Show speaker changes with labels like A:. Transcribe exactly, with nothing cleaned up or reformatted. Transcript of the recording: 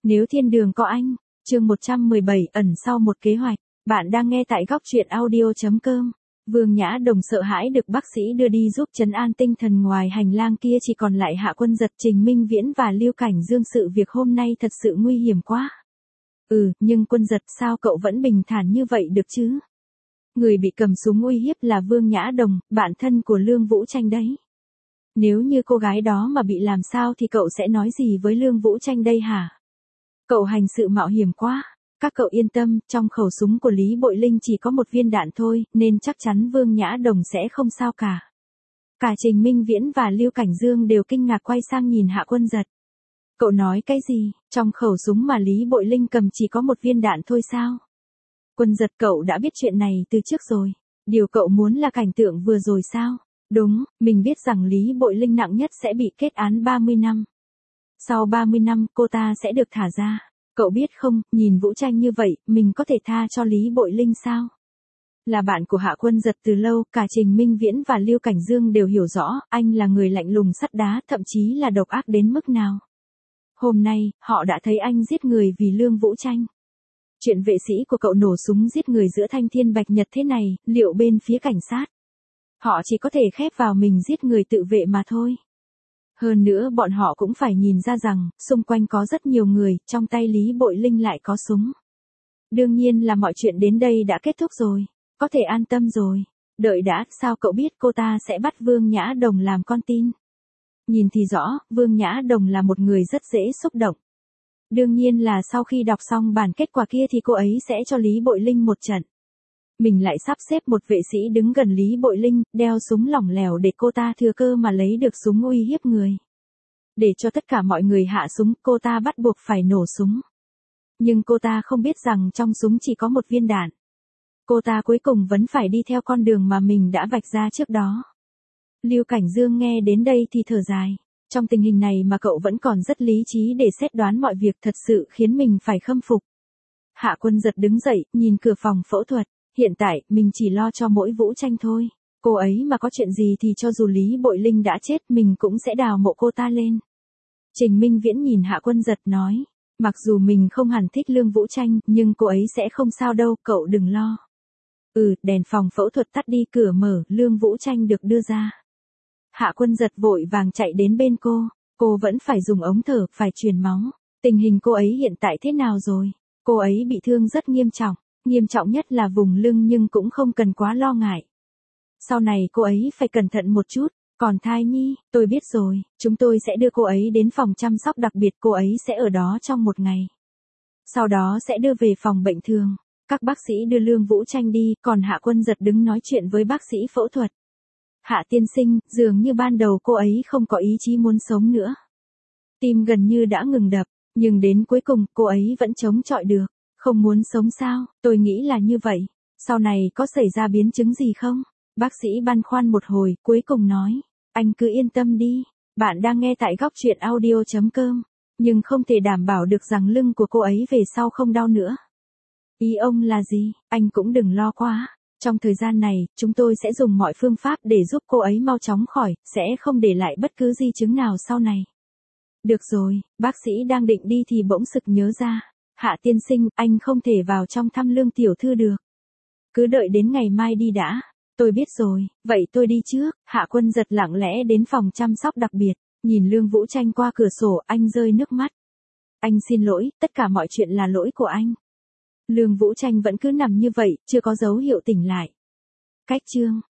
A: Nếu thiên đường có anh, chương một trăm mười bảy ẩn sau một kế hoạch. Bạn đang nghe tại góc truyện audio chấm com. Vương Nhã Đồng sợ hãi được bác sĩ đưa đi giúp trấn an tinh thần, ngoài hành lang kia chỉ còn lại Hạ Quân Giật, Trình Minh Viễn và Lưu Cảnh Dương. Sự việc hôm nay thật sự nguy hiểm quá. Ừ, nhưng Quân Giật, sao cậu vẫn bình thản như vậy được chứ? Người bị cầm súng uy hiếp là Vương Nhã Đồng, bạn thân của Lương Vũ Tranh đấy. Nếu như cô gái đó mà bị làm sao thì cậu sẽ nói gì với Lương Vũ Tranh đây hả? Cậu hành sự mạo hiểm quá. Các cậu yên tâm, trong khẩu súng của Lý Bội Linh chỉ có một viên đạn thôi, nên chắc chắn Vương Nhã Đồng sẽ không sao cả. Cả Trình Minh Viễn và Lưu Cảnh Dương đều kinh ngạc quay sang nhìn Hạ Quân Giật. Cậu nói cái gì? Trong khẩu súng mà Lý Bội Linh cầm chỉ có một viên đạn thôi sao? Quân Giật, cậu đã biết chuyện này từ trước rồi. Điều cậu muốn là cảnh tượng vừa rồi sao? Đúng, mình biết rằng Lý Bội Linh nặng nhất sẽ bị kết án ba mươi năm. Sau ba mươi năm, cô ta sẽ được thả ra. Cậu biết không, nhìn Vũ Tranh như vậy, mình có thể tha cho Lý Bội Linh sao? Là bạn của Hạ Quân Giật từ lâu, cả Trình Minh Viễn và Lưu Cảnh Dương đều hiểu rõ, anh là người lạnh lùng sắt đá, thậm chí là độc ác đến mức nào. Hôm nay, họ đã thấy anh giết người vì Lương Vũ Tranh. Chuyện vệ sĩ của cậu nổ súng giết người giữa thanh thiên bạch nhật thế này, liệu bên phía cảnh sát, họ chỉ có thể khép vào mình giết người tự vệ mà thôi. Hơn nữa bọn họ cũng phải nhìn ra rằng, xung quanh có rất nhiều người, trong tay Lý Bội Linh lại có súng. Đương nhiên là mọi chuyện đến đây đã kết thúc rồi, có thể an tâm rồi. Đợi đã, sao cậu biết cô ta sẽ bắt Vương Nhã Đồng làm con tin? Nhìn thì rõ, Vương Nhã Đồng là một người rất dễ xúc động. Đương nhiên là sau khi đọc xong bản kết quả kia thì cô ấy sẽ cho Lý Bội Linh một trận. Mình lại sắp xếp một vệ sĩ đứng gần Lý Bội Linh, đeo súng lỏng lẻo để cô ta thừa cơ mà lấy được súng uy hiếp người. Để cho tất cả mọi người hạ súng, cô ta bắt buộc phải nổ súng. Nhưng cô ta không biết rằng trong súng chỉ có một viên đạn. Cô ta cuối cùng vẫn phải đi theo con đường mà mình đã vạch ra trước đó. Lưu Cảnh Dương nghe đến đây thì thở dài. Trong tình hình này mà cậu vẫn còn rất lý trí để xét đoán mọi việc, thật sự khiến mình phải khâm phục. Hạ Quân Giật đứng dậy, nhìn cửa phòng phẫu thuật. Hiện tại, mình chỉ lo cho mỗi Vũ Tranh thôi. Cô ấy mà có chuyện gì thì cho dù Lý Bội Linh đã chết, mình cũng sẽ đào mộ cô ta lên. Trình Minh Viễn nhìn Hạ Quân Giật nói. Mặc dù mình không hẳn thích Lương Vũ Tranh, nhưng cô ấy sẽ không sao đâu, cậu đừng lo. Ừ, đèn phòng phẫu thuật tắt đi, cửa mở, Lương Vũ Tranh được đưa ra. Hạ Quân Giật vội vàng chạy đến bên cô. Cô vẫn phải dùng ống thở, phải truyền máu. Tình hình cô ấy hiện tại thế nào rồi? Cô ấy bị thương rất nghiêm trọng. Nghiêm trọng nhất là vùng lưng, nhưng cũng không cần quá lo ngại. Sau này cô ấy phải cẩn thận một chút. Còn thai nhi, tôi biết rồi, chúng tôi sẽ đưa cô ấy đến phòng chăm sóc đặc biệt, cô ấy sẽ ở đó trong một ngày. Sau đó sẽ đưa về phòng bệnh thường. Các bác sĩ đưa Lương Vũ Tranh đi, còn Hạ Quân Giật đứng nói chuyện với bác sĩ phẫu thuật. Hạ tiên sinh, dường như ban đầu cô ấy không có ý chí muốn sống nữa. Tim gần như đã ngừng đập, nhưng đến cuối cùng cô ấy vẫn chống chọi được. Không muốn sống sao? Tôi nghĩ là như vậy. Sau này có xảy ra biến chứng gì không? Bác sĩ băn khoăn một hồi, cuối cùng nói. Anh cứ yên tâm đi. Bạn đang nghe tại góc truyện audio chấm com. Nhưng không thể đảm bảo được rằng lưng của cô ấy về sau không đau nữa. Ý ông là gì? Anh cũng đừng lo quá. Trong thời gian này, chúng tôi sẽ dùng mọi phương pháp để giúp cô ấy mau chóng khỏi, sẽ không để lại bất cứ di chứng nào sau này. Được rồi, bác sĩ đang định đi thì bỗng sực nhớ ra. Hạ tiên sinh, anh không thể vào trong thăm Lương tiểu thư được. Cứ đợi đến ngày mai đi đã. Tôi biết rồi, vậy tôi đi trước. Hạ Quân Giật lặng lẽ đến phòng chăm sóc đặc biệt, nhìn Lương Vũ Tranh qua cửa sổ, anh rơi nước mắt. Anh xin lỗi, tất cả mọi chuyện là lỗi của anh. Lương Vũ Tranh vẫn cứ nằm như vậy, chưa có dấu hiệu tỉnh lại. Cách chương